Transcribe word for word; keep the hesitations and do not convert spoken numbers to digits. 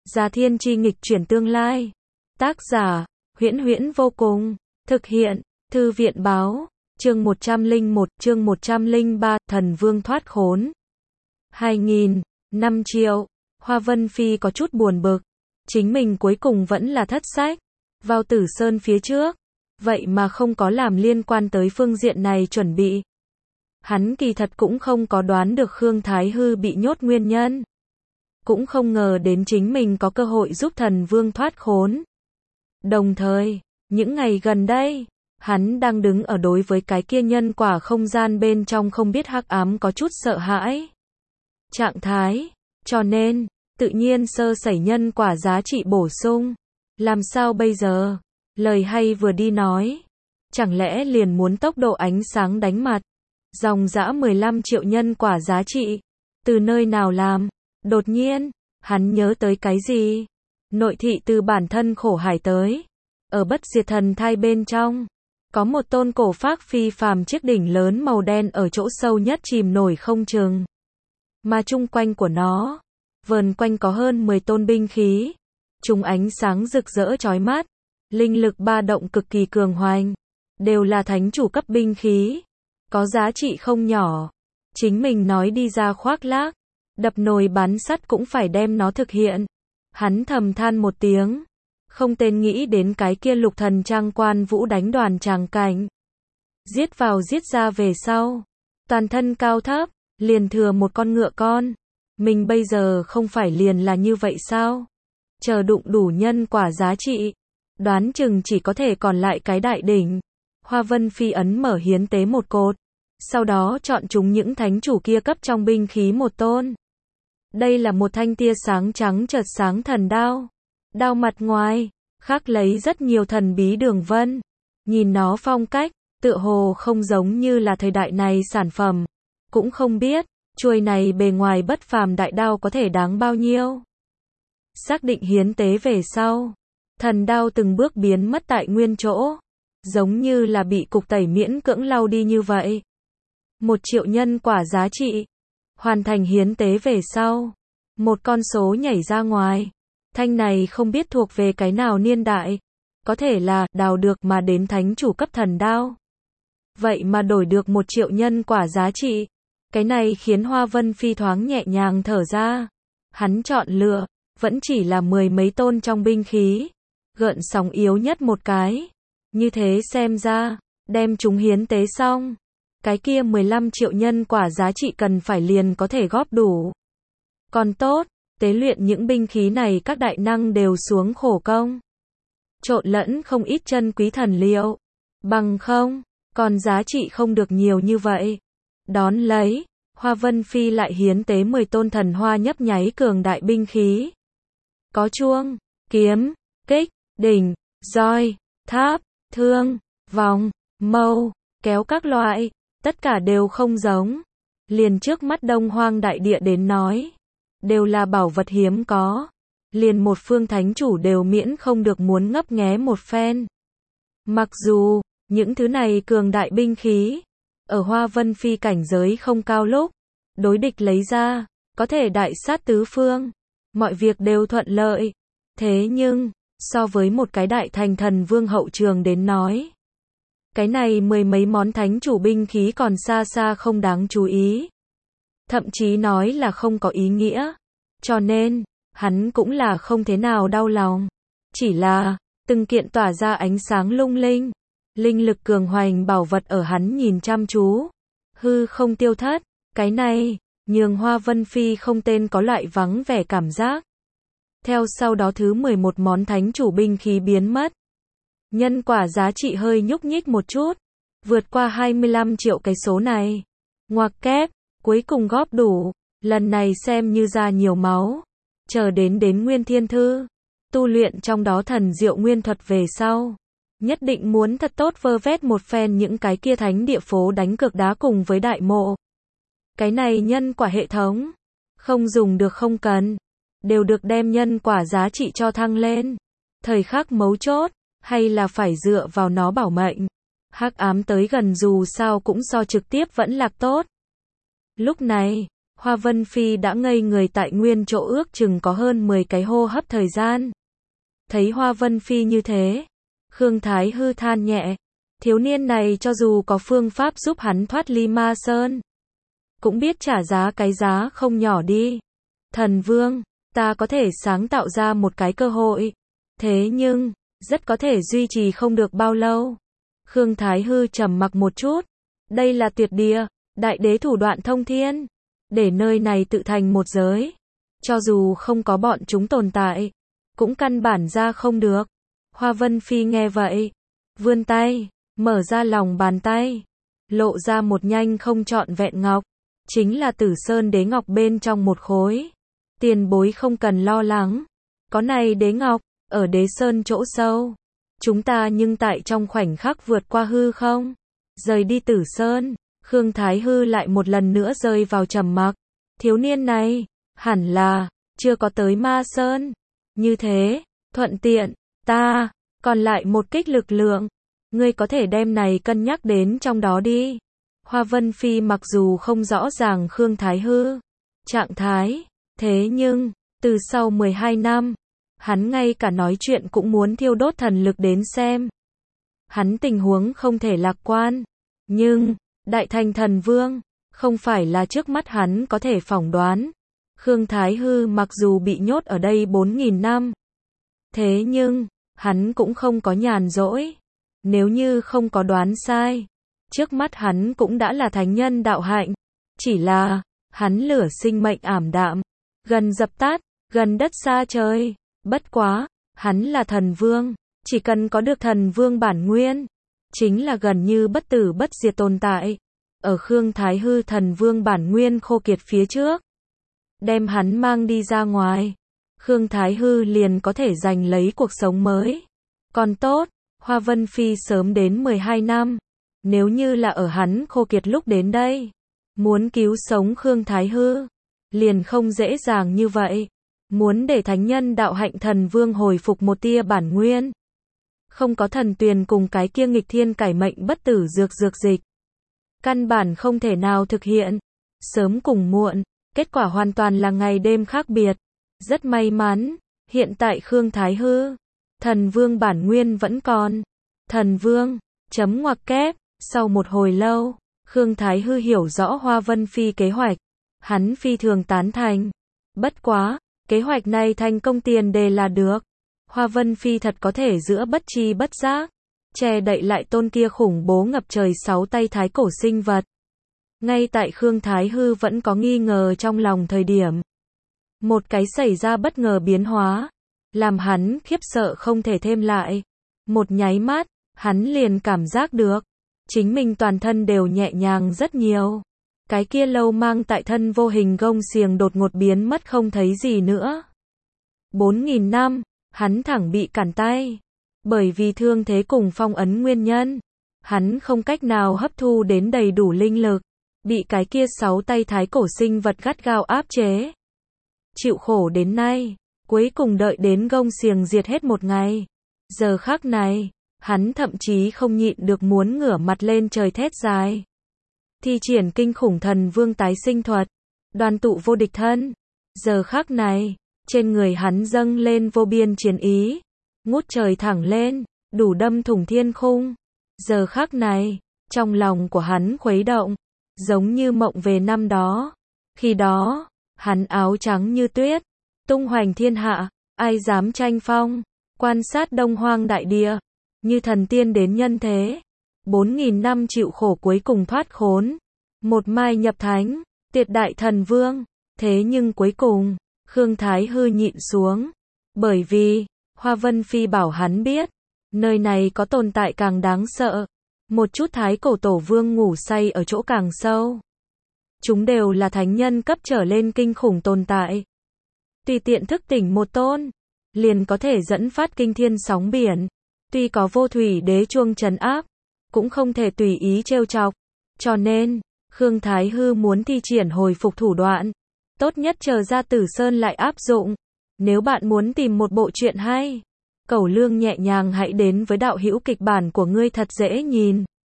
Già Thiên Chi nghịch chuyển tương lai. Tác giả, Huyễn Huyễn vô cùng. Thực hiện, Thư viện báo. Chương một trăm lẻ một, chương một trăm lẻ ba, Thần Vương thoát khốn. hai nghìn, năm triệu. Hoa Vân Phi có chút buồn bực. Chính mình cuối cùng vẫn là thất sách. Vào Tử Sơn phía trước. Vậy mà không có làm liên quan tới phương diện này chuẩn bị. Hắn kỳ thật cũng không có đoán được Khương Thái Hư bị nhốt nguyên nhân. Cũng không ngờ đến chính mình có cơ hội giúp thần vương thoát khốn. Đồng thời, những ngày gần đây, hắn đang đứng ở đối với cái kia nhân quả không gian bên trong không biết hắc ám có chút sợ hãi. Trạng thái, cho nên, tự nhiên sơ sẩy nhân quả giá trị bổ sung. Làm sao bây giờ? Lời hay vừa đi nói. Chẳng lẽ liền muốn tốc độ ánh sáng đánh mặt? Dòng dã mười lăm triệu nhân quả giá trị. Từ nơi nào làm? Đột nhiên, hắn nhớ tới cái gì? Nội thị từ bản thân khổ hải tới. Ở bất diệt thần thai bên trong, có một tôn cổ phác phi phàm chiếc đỉnh lớn màu đen ở chỗ sâu nhất chìm nổi không chừng. Mà chung quanh của nó, vờn quanh có hơn mười tôn binh khí. Chúng ánh sáng rực rỡ chói mắt, linh lực ba động cực kỳ cường hoành, đều là thánh chủ cấp binh khí, có giá trị không nhỏ. Chính mình nói đi ra khoác lác, đập nồi bán sắt cũng phải đem nó thực hiện. Hắn thầm than một tiếng, không tên nghĩ đến cái kia lục thần trang quan vũ đánh đoàn tràng cảnh. Giết vào giết ra về sau, toàn thân cao thấp, liền thừa một con ngựa con. Mình bây giờ không phải liền là như vậy sao? Chờ đụng đủ nhân quả giá trị, đoán chừng chỉ có thể còn lại cái đại đỉnh. Hoa Vân Phi ấn mở hiến tế một cột, sau đó chọn chúng những thánh chủ kia cấp trong binh khí một tôn. Đây là một thanh tia sáng trắng chợt sáng thần đao. Đao mặt ngoài, khắc lấy rất nhiều thần bí đường vân. Nhìn nó phong cách, tựa hồ không giống như là thời đại này sản phẩm. Cũng không biết, chuôi này bề ngoài bất phàm đại đao có thể đáng bao nhiêu. Xác định hiến tế về sau, thần đao từng bước biến mất tại nguyên chỗ. Giống như là bị cục tẩy miễn cưỡng lau đi như vậy. Một triệu nhân quả giá trị. Hoàn thành hiến tế về sau, một con số nhảy ra ngoài. Thanh này không biết thuộc về cái nào niên đại. Có thể là đào được mà đến thánh chủ cấp thần đao. Vậy mà đổi được một triệu nhân quả giá trị. Cái này khiến Hoa Vân Phi thoáng nhẹ nhàng thở ra. Hắn chọn lựa, vẫn chỉ là mười mấy tôn trong binh khí. Gợn sóng yếu nhất một cái. Như thế xem ra, đem chúng hiến tế xong. Cái kia mười lăm triệu nhân quả giá trị cần phải liền có thể góp đủ. Còn tốt, tế luyện những binh khí này các đại năng đều xuống khổ công. Trộn lẫn không ít chân quý thần liệu. Bằng không, còn giá trị không được nhiều như vậy. Đón lấy, Hoa Vân Phi lại hiến tế mười tôn thần hoa nhấp nháy cường đại binh khí. Có chuông, kiếm, kích, đỉnh, roi, tháp, thương, vòng, mâu, kéo các loại. Tất cả đều không giống. Liền trước mắt Đông Hoang đại địa đến nói. Đều là bảo vật hiếm có. Liền một phương thánh chủ đều miễn không được muốn ngấp nghé một phen. Mặc dù, những thứ này cường đại binh khí. Ở Hoa Vân Phi cảnh giới không cao lúc. Đối địch lấy ra. Có thể đại sát tứ phương. Mọi việc đều thuận lợi. Thế nhưng, so với một cái đại thành thần vương hậu trường đến nói. Cái này mười mấy món thánh chủ binh khí còn xa xa không đáng chú ý. Thậm chí nói là không có ý nghĩa. Cho nên, hắn cũng là không thế nào đau lòng. Chỉ là, từng kiện tỏa ra ánh sáng lung linh. Linh lực cường hoành bảo vật ở hắn nhìn chăm chú. Hư không tiêu thất. Cái này, nhường Hoa Vân Phi không tên có loại vắng vẻ cảm giác. Theo sau đó thứ mười một món thánh chủ binh khí biến mất. Nhân quả giá trị hơi nhúc nhích một chút. Vượt qua hai mươi lăm triệu cái số này. Ngoặc kép, cuối cùng góp đủ. Lần này xem như ra nhiều máu. Chờ đến đến Nguyên Thiên Thư. Tu luyện trong đó thần diệu nguyên thuật về sau. Nhất định muốn thật tốt vơ vét một phen những cái kia thánh địa phố đánh cược đá cùng với đại mộ. Cái này nhân quả hệ thống. Không dùng được không cần. Đều được đem nhân quả giá trị cho thăng lên. Thời khắc mấu chốt. Hay là phải dựa vào nó bảo mệnh. Hắc ám tới gần dù sao cũng so trực tiếp vẫn lạc tốt. Lúc này, Hoa Vân Phi đã ngây người tại nguyên chỗ ước chừng có hơn mười cái hô hấp thời gian. Thấy Hoa Vân Phi như thế, Khương Thái Hư than nhẹ, thiếu niên này cho dù có phương pháp giúp hắn thoát ly ma sơn, cũng biết trả giá cái giá không nhỏ đi. Thần Vương, ta có thể sáng tạo ra một cái cơ hội, thế nhưng, rất có thể duy trì không được bao lâu. Khương Thái Hư trầm mặc một chút, đây là tuyệt địa, đại đế thủ đoạn thông thiên, để nơi này tự thành một giới. Cho dù không có bọn chúng tồn tại, cũng căn bản ra không được. Hoa Vân Phi nghe vậy, vươn tay, mở ra lòng bàn tay, lộ ra một nhanh không trọn vẹn ngọc, chính là Tử Sơn đế ngọc bên trong một khối. Tiền bối không cần lo lắng, có này đế ngọc, ở đế sơn chỗ sâu, chúng ta nhưng tại trong khoảnh khắc vượt qua hư không, rời đi Tử Sơn. Khương Thái Hư lại một lần nữa rơi vào trầm mặc. Thiếu niên này, hẳn là, chưa có tới ma sơn. Như thế, thuận tiện, ta, còn lại một kích lực lượng. Ngươi có thể đem này cân nhắc đến trong đó đi. Hoa Vân Phi mặc dù không rõ ràng Khương Thái Hư trạng thái, thế nhưng, từ sau mười hai năm, hắn ngay cả nói chuyện cũng muốn thiêu đốt thần lực đến xem. Hắn tình huống không thể lạc quan, nhưng, Đại Thành Thần Vương, không phải là trước mắt hắn có thể phỏng đoán. Khương Thái Hư mặc dù bị nhốt ở đây bốn nghìn năm, thế nhưng, hắn cũng không có nhàn rỗi. Nếu như không có đoán sai, trước mắt hắn cũng đã là thánh nhân đạo hạnh. Chỉ là, hắn lửa sinh mệnh ảm đạm, gần dập tắt, gần đất xa trời. Bất quá, hắn là thần vương, chỉ cần có được thần vương bản nguyên, chính là gần như bất tử bất diệt tồn tại. Ở Khương Thái Hư thần vương bản nguyên khô kiệt phía trước, đem hắn mang đi ra ngoài, Khương Thái Hư liền có thể giành lấy cuộc sống mới. Còn tốt, Hoa Vân Phi sớm đến mười hai năm, nếu như là ở hắn khô kiệt lúc đến đây, muốn cứu sống Khương Thái Hư, liền không dễ dàng như vậy. Muốn để thánh nhân đạo hạnh thần vương hồi phục một tia bản nguyên, không có thần tuyền cùng cái kia nghịch thiên cải mệnh bất tử dược dược dịch, căn bản không thể nào thực hiện. Sớm cùng muộn, kết quả hoàn toàn là ngày đêm khác biệt. Rất may mắn, hiện tại Khương Thái Hư, thần vương bản nguyên vẫn còn. Thần vương, chấm ngoặc kép, sau một hồi lâu, Khương Thái Hư hiểu rõ Hoa Vân Phi kế hoạch, hắn phi thường tán thành. Bất quá, kế hoạch này thành công tiền đề là được. Hoa Vân Phi thật có thể giữa bất tri bất giác, che đậy lại tôn kia khủng bố ngập trời sáu tay thái cổ sinh vật. Ngay tại Khương Thái Hư vẫn có nghi ngờ trong lòng thời điểm, một cái xảy ra bất ngờ biến hóa, làm hắn khiếp sợ không thể thêm lại. Một nháy mắt, hắn liền cảm giác được, chính mình toàn thân đều nhẹ nhàng rất nhiều. Cái kia lâu mang tại thân vô hình gông xiềng đột ngột biến mất không thấy gì nữa. Bốn nghìn năm, hắn thẳng bị cản tay. Bởi vì thương thế cùng phong ấn nguyên nhân, hắn không cách nào hấp thu đến đầy đủ linh lực, bị cái kia sáu tay thái cổ sinh vật gắt gao áp chế. Chịu khổ đến nay, cuối cùng đợi đến gông xiềng diệt hết một ngày. Giờ khắc này, hắn thậm chí không nhịn được muốn ngửa mặt lên trời thét dài. Thi triển kinh khủng thần vương tái sinh thuật, đoàn tụ vô địch thân. Giờ khắc này, trên người hắn dâng lên vô biên chiến ý, ngút trời thẳng lên, đủ đâm thủng thiên khung. Giờ khắc này, trong lòng của hắn khuấy động, giống như mộng về năm đó. Khi đó, hắn áo trắng như tuyết, tung hoành thiên hạ, ai dám tranh phong, quan sát đông hoang đại địa, như thần tiên đến nhân thế. Bốn nghìn năm chịu khổ cuối cùng thoát khốn, một mai nhập thánh, tuyệt đại thần vương. Thế nhưng cuối cùng, Khương Thái Hư nhịn xuống, bởi vì, Hoa Vân Phi bảo hắn biết, nơi này có tồn tại càng đáng sợ. Một chút thái cổ tổ vương ngủ say ở chỗ càng sâu. Chúng đều là thánh nhân cấp trở lên kinh khủng tồn tại. Tùy tiện thức tỉnh một tôn, liền có thể dẫn phát kinh thiên sóng biển. Tuy có vô thủy đế chuông trấn áp, cũng không thể tùy ý trêu chọc. Cho nên, Khương Thái Hư muốn thi triển hồi phục thủ đoạn, tốt nhất chờ ra Tử Sơn lại áp dụng. Nếu bạn muốn tìm một bộ truyện hay, cẩu lương nhẹ nhàng hãy đến với đạo hữu kịch bản của ngươi thật dễ nhìn.